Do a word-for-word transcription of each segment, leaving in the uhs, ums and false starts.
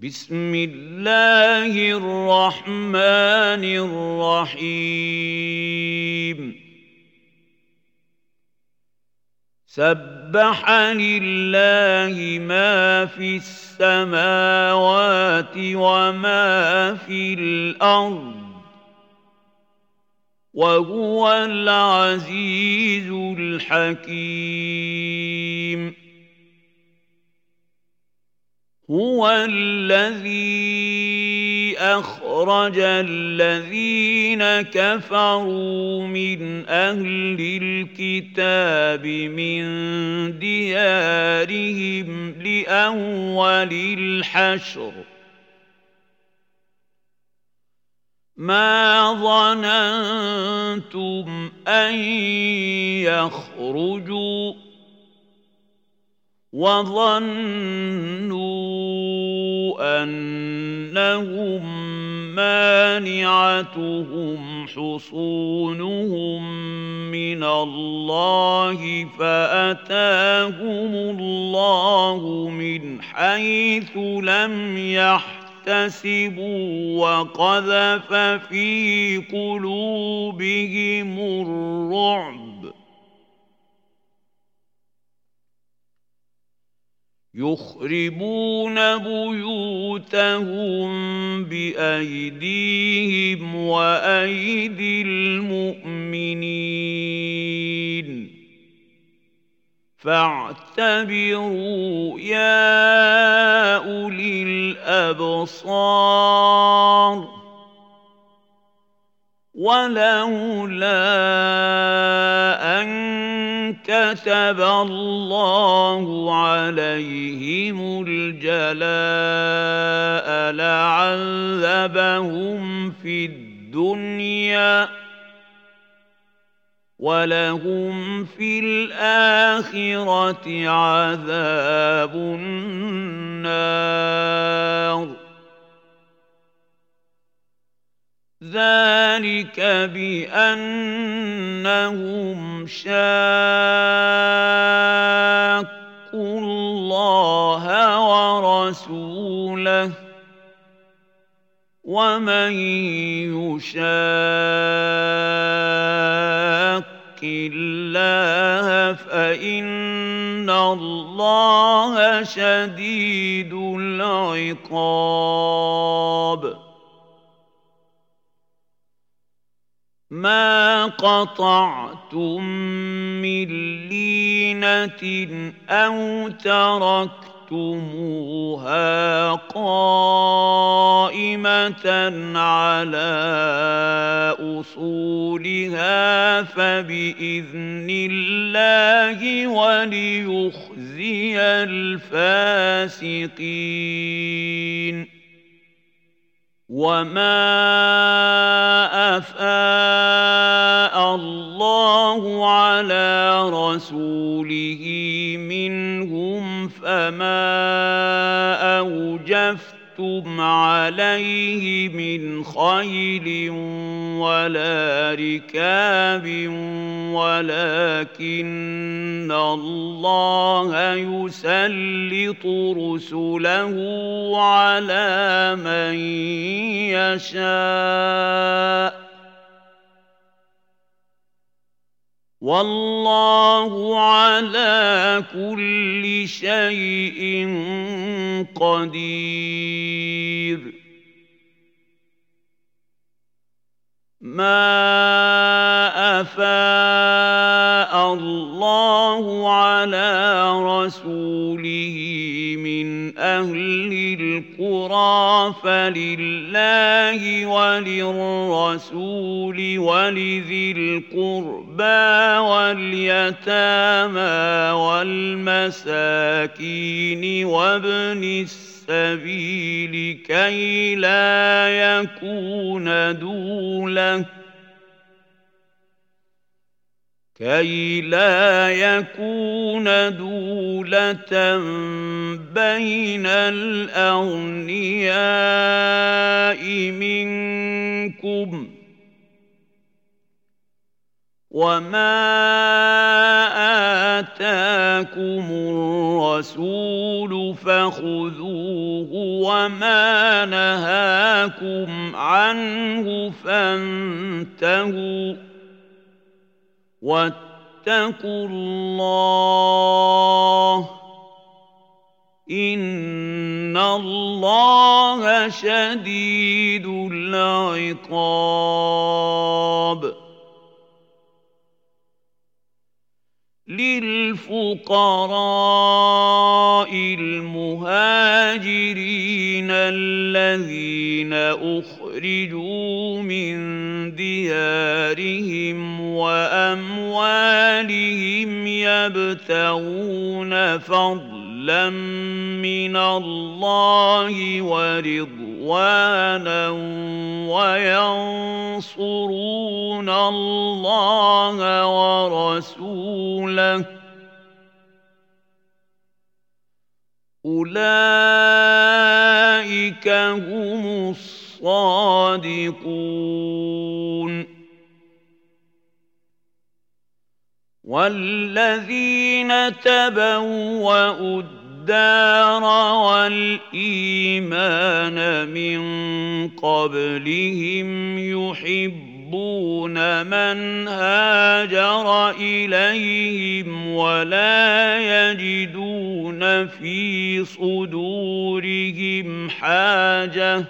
بسم الله الرحمن الرحيم سبح لله ما في السماوات وما في الأرض وهو العزيز الحكيم هو الذي أخرج الذين كفروا من أهل الكتاب من ديارهم لأول الحشر ما ظننتم أن يخرجوا وظنوا أنهم مانعتهم حصونهم من الله فأتاهم الله من حيث لم يحتسبوا وقذف في قلوبهم الرعب يخربون بيوتهم بأيديهم وأيدي المؤمنين فاعتبروا يا أولي الأبصار ولولا أن كتب الله عليهم الجلاء لعذبهم في الدنيا ولهم في الآخرة عذاب النار ذلك بأنهم شاقوا الله ورسوله ومن يشاق الله فإن الله شديد العقاب ما قطعتم من لينة أو تركتموها قائمة على أصولها فبإذن الله وليخزي الفاسقين وما أفاء الله على رسوله منهم فما أوجفتم عليه من خيل ولا ركاب ولكن الله يسلط رسله على من يشاء والله على كل شيء قدير ما أفاء الله على رسوله من أهل القرى فلله وللرسول ولذي القربى واليتامى والمساكين وابن السبيل كي لا يكون دولة كي لا يكون دولة بين الأغنياء منكم وما آتاكم الرسول فخذوه وما نهاكم عنه فانتهوا واتقوا الله إن الله شديد العقاب. للفقراء المهاجرين الذين أخرجوا من ديارهم وأموالهم يبتغون فضلا من الله ورضوانا وينصرون الله ورسوله أولئك هم الصادقون. والذين تبوأوا الدار والإيمان من قبلهم يحبون من هاجر إليهم ولا يجدون في صدورهم حاجة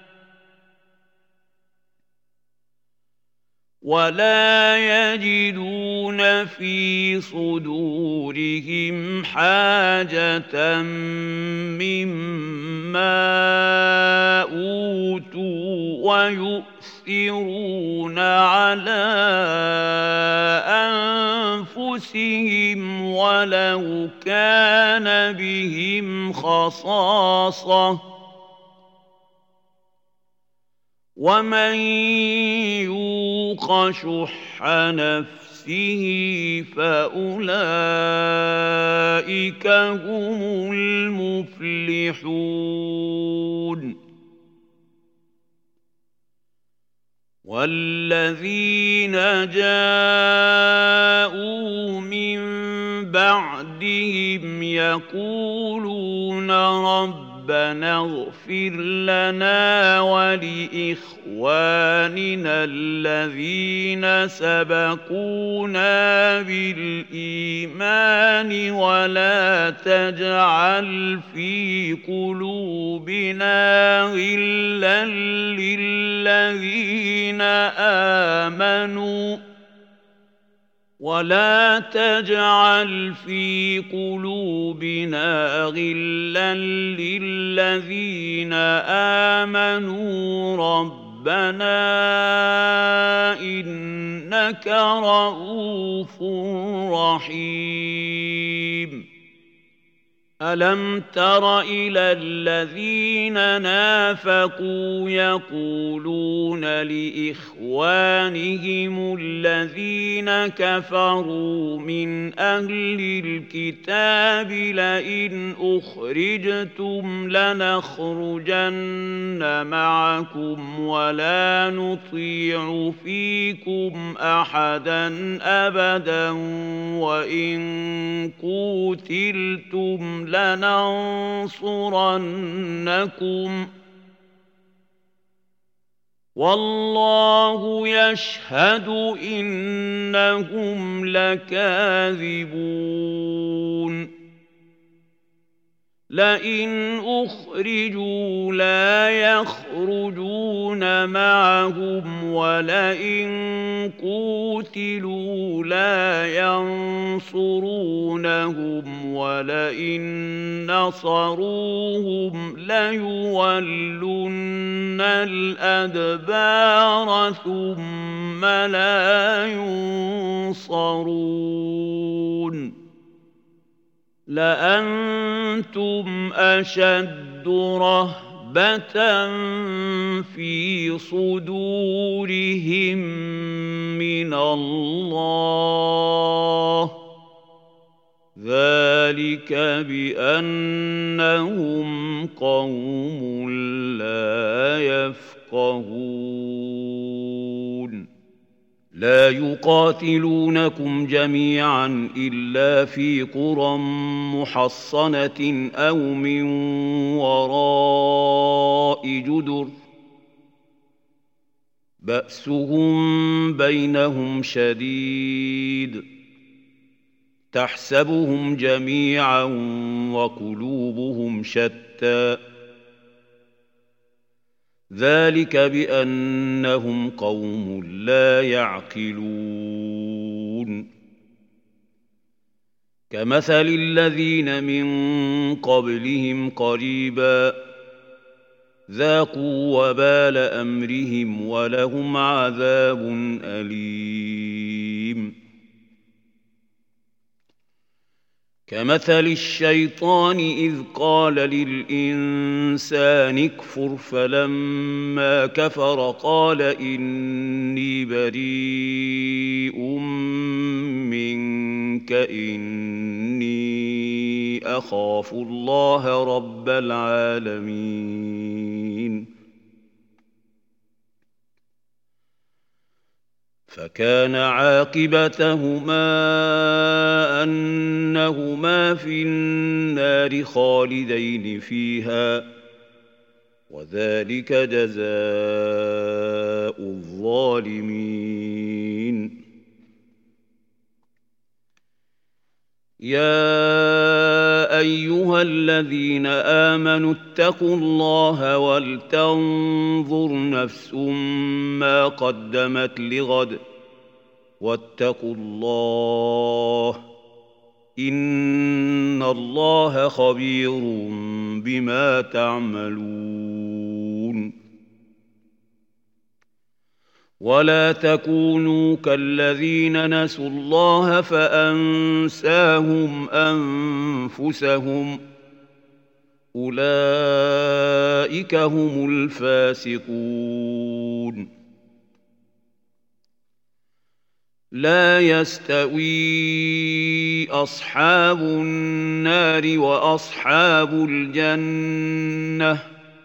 ولا يجدون في صدورهم حاجة مما أوتوا ويؤثرون على أنفسهم ولو كان بهم خصاصة ومن يوق شح نفسه فأولئك هم المفلحون. والذين جاءوا من بعدهم يقولون ربنا ربنا اغفر لنا ولإخواننا الذين سبقونا بالإيمان ولا تجعل في قلوبنا غلا للذين آمنوا ولا تجعل في قلوبنا غلا للذين آمنوا ربنا إنك رؤوف رحيم. ألم تر إلى الذين نافقوا يقولون لإخوانهم الذين كفروا من أهل الكتاب لئن أخرجتم لنخرجن معكم ولا نطيع فيكم أحدا أبدا وإن قوتلتم لننصرنكم والله يشهد إنهم لكاذبون. لئن أخرجوا لا يخرجون معهم ولئن قوتلوا لا ينصرونهم ولئن نصروهم ليولن الأدبار ثم لا ينصرون. لأنتم أشد رهبة في صدورهم من الله ذلك بأنهم قوم لا يفقهون. لا يقاتلونكم جميعا إلا في قرى محصنة أو من وراء جدر بأسهم بينهم شديد تحسبهم جميعا وقلوبهم شتى ذلك بأنهم قوم لا يعقلون كمثل الذين من قبلهم قريبا ذاقوا وبال أمرهم ولهم عذاب أليم كمثل الشيطان إذ قال للإنسان اكفر فلما كفر قال إني بريء منك إني أخاف الله رب العالمين فكان عاقبتهما أنهما في النار خالدين فيها وذلك جزاء الظالمين يا أيها الذين آمنوا اتقوا الله ولتنظر نفس ما قدمت لغد واتقوا الله إن الله خبير بما تعملون ولا تكونوا كالذين نسوا الله فأنساهم أنفسهم أولئك هم الفاسقون لا يستوي أصحاب النار وأصحاب الجنة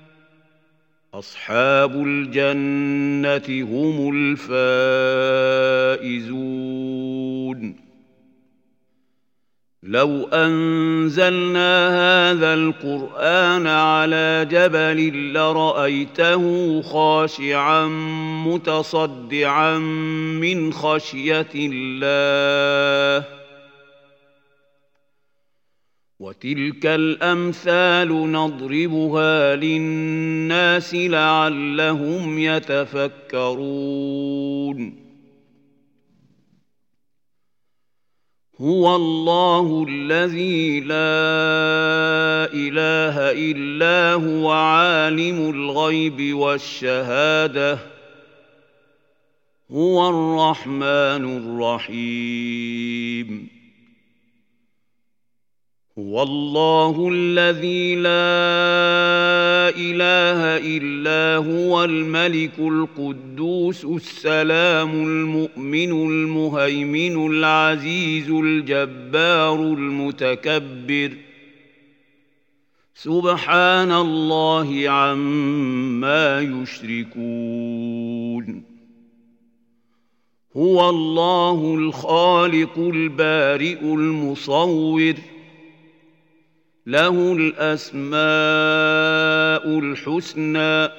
أصحاب الجنة هم الفائزون لو أنزلنا هذا القرآن على جبل لرأيته خاشعا متصدعا من خشية الله وتلك الأمثال نضربها للناس لعلهم يتفكرون هو الله الذي لا إله إلا هو عالم الغيب والشهادة هو الرحمن الرحيم هو الله الذي لا إله إلا هو الملك القدوس السلام المؤمن المهيمن العزيز الجبار المتكبر سبحان الله عما يشركون هو الله الخالق البارئ المصور له الأسماء الحسنى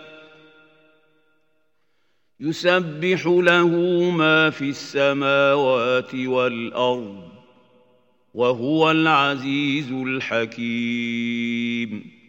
يسبح له ما في السماوات والأرض وهو العزيز الحكيم